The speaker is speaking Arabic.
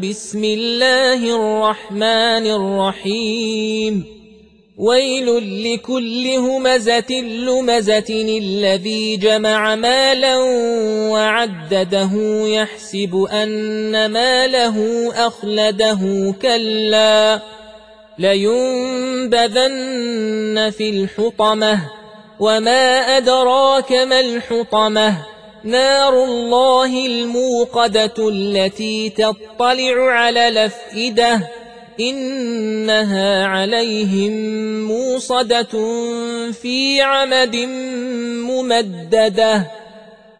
بسم الله الرحمن الرحيم ويل لكل همزة لمزة الذي جمع مالا وعدده يحسب أن ماله أخلده كلا لينبذن في الحطمة وما أدراك ما الحطمة نار الله الموقدة التي تطلع على الأفئدة إنها عليهم موصدة في عمد ممددة